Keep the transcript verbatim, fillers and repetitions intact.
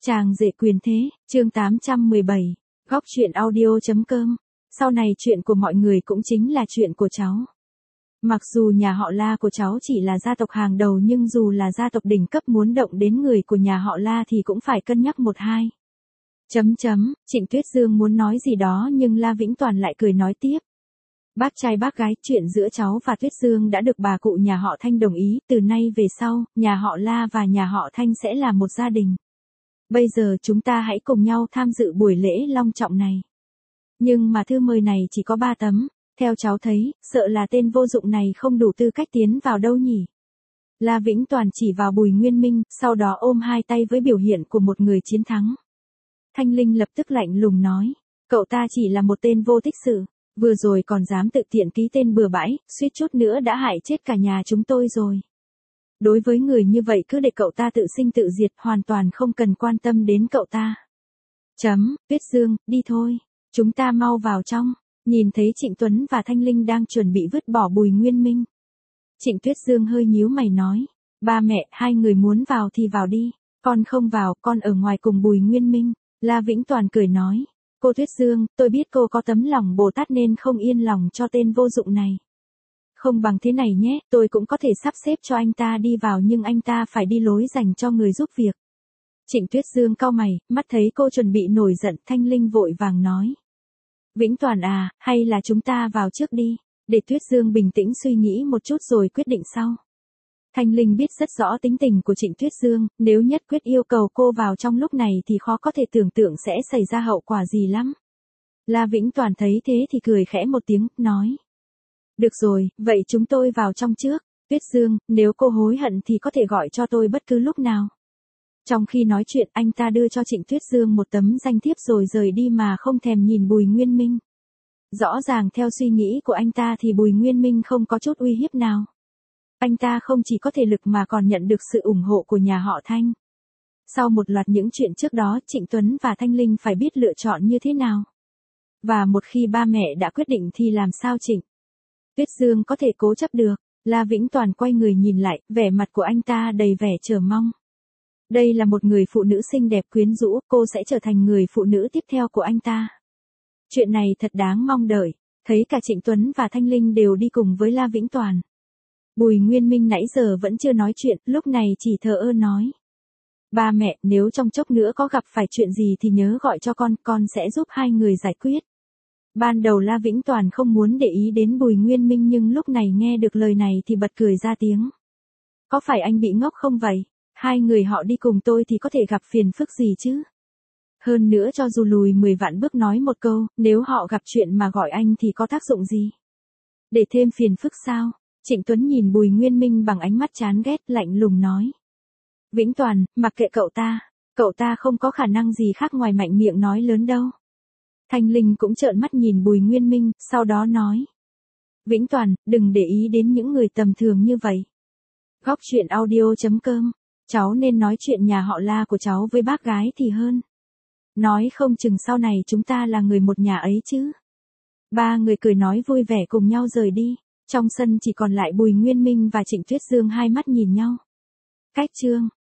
Chàng rể quyền thế, chương tám trăm mười bảy, góc chuyện audio.com. Sau này chuyện của mọi người cũng chính là chuyện của cháu. Mặc dù nhà họ La của cháu chỉ là gia tộc hàng đầu nhưng dù là gia tộc đỉnh cấp muốn động đến người của nhà họ La thì cũng phải cân nhắc một hai. Chấm chấm, Trịnh Tuyết Dương muốn nói gì đó nhưng La Vĩnh Toàn lại cười nói tiếp. Bác trai bác gái, chuyện giữa cháu và Tuyết Dương đã được bà cụ nhà họ Thanh đồng ý, từ nay về sau, nhà họ La và nhà họ Thanh sẽ là một gia đình. Bây giờ chúng ta hãy cùng nhau tham dự buổi lễ long trọng này. Nhưng mà thư mời này chỉ có ba tấm, theo cháu thấy, sợ là tên vô dụng này không đủ tư cách tiến vào đâu nhỉ. La Vĩnh Toàn chỉ vào Bùi Nguyên Minh, sau đó ôm hai tay với biểu hiện của một người chiến thắng. Thanh Linh lập tức lạnh lùng nói, cậu ta chỉ là một tên vô tích sự, vừa rồi còn dám tự tiện ký tên bừa bãi, suýt chút nữa đã hại chết cả nhà chúng tôi rồi. Đối với người như vậy cứ để cậu ta tự sinh tự diệt, hoàn toàn không cần quan tâm đến cậu ta. Chấm, Tuyết Dương, đi thôi, chúng ta mau vào trong. Nhìn thấy Trịnh Tuấn và Thanh Linh đang chuẩn bị vứt bỏ Bùi Nguyên Minh. Trịnh Tuyết Dương hơi nhíu mày nói, ba mẹ, hai người muốn vào thì vào đi, con không vào, con ở ngoài cùng Bùi Nguyên Minh. La Vĩnh Toàn cười nói, cô Tuyết Dương, tôi biết cô có tấm lòng Bồ Tát nên không yên lòng cho tên vô dụng này. Không bằng thế này nhé, tôi cũng có thể sắp xếp cho anh ta đi vào nhưng anh ta phải đi lối dành cho người giúp việc. Trịnh Tuyết Dương cau mày, mắt thấy cô chuẩn bị nổi giận, Thanh Linh vội vàng nói. Vĩnh Toàn à, hay là chúng ta vào trước đi, để Tuyết Dương bình tĩnh suy nghĩ một chút rồi quyết định sau. Thanh Linh biết rất rõ tính tình của Trịnh Tuyết Dương, nếu nhất quyết yêu cầu cô vào trong lúc này thì khó có thể tưởng tượng sẽ xảy ra hậu quả gì lắm. La Vĩnh Toàn thấy thế thì cười khẽ một tiếng, nói. Được rồi, vậy chúng tôi vào trong trước. Tuyết Dương, nếu cô hối hận thì có thể gọi cho tôi bất cứ lúc nào. Trong khi nói chuyện, anh ta đưa cho Trịnh Tuyết Dương một tấm danh thiếp rồi rời đi mà không thèm nhìn Bùi Nguyên Minh. Rõ ràng theo suy nghĩ của anh ta thì Bùi Nguyên Minh không có chút uy hiếp nào. Anh ta không chỉ có thể lực mà còn nhận được sự ủng hộ của nhà họ Thanh. Sau một loạt những chuyện trước đó, Trịnh Tuấn và Thanh Linh phải biết lựa chọn như thế nào. Và một khi ba mẹ đã quyết định thì làm sao Trịnh Tuyết Dương có thể cố chấp được. La Vĩnh Toàn quay người nhìn lại, vẻ mặt của anh ta đầy vẻ chờ mong. Đây là một người phụ nữ xinh đẹp quyến rũ, cô sẽ trở thành người phụ nữ tiếp theo của anh ta. Chuyện này thật đáng mong đợi, thấy cả Trịnh Tuấn và Thanh Linh đều đi cùng với La Vĩnh Toàn. Bùi Nguyên Minh nãy giờ vẫn chưa nói chuyện, lúc này chỉ thờ ơ nói. Ba mẹ, nếu trong chốc nữa có gặp phải chuyện gì thì nhớ gọi cho con, con sẽ giúp hai người giải quyết. Ban đầu La Vĩnh Toàn không muốn để ý đến Bùi Nguyên Minh nhưng lúc này nghe được lời này thì bật cười ra tiếng. Có phải anh bị ngốc không vậy? Hai người họ đi cùng tôi thì có thể gặp phiền phức gì chứ? Hơn nữa cho dù lùi mười vạn bước nói một câu, nếu họ gặp chuyện mà gọi anh thì có tác dụng gì? Để thêm phiền phức sao? Trịnh Tuấn nhìn Bùi Nguyên Minh bằng ánh mắt chán ghét, lạnh lùng nói. Vĩnh Toàn, mặc kệ cậu ta, cậu ta không có khả năng gì khác ngoài mạnh miệng nói lớn đâu. Thanh Linh cũng trợn mắt nhìn Bùi Nguyên Minh, sau đó nói. Vĩnh Toàn, đừng để ý đến những người tầm thường như vậy. Góc chuyện audio.com, cháu nên nói chuyện nhà họ La của cháu với bác gái thì hơn. Nói không chừng sau này chúng ta là người một nhà ấy chứ. Ba người cười nói vui vẻ cùng nhau rời đi, trong sân chỉ còn lại Bùi Nguyên Minh và Trịnh Tuyết Dương hai mắt nhìn nhau. Cách chương.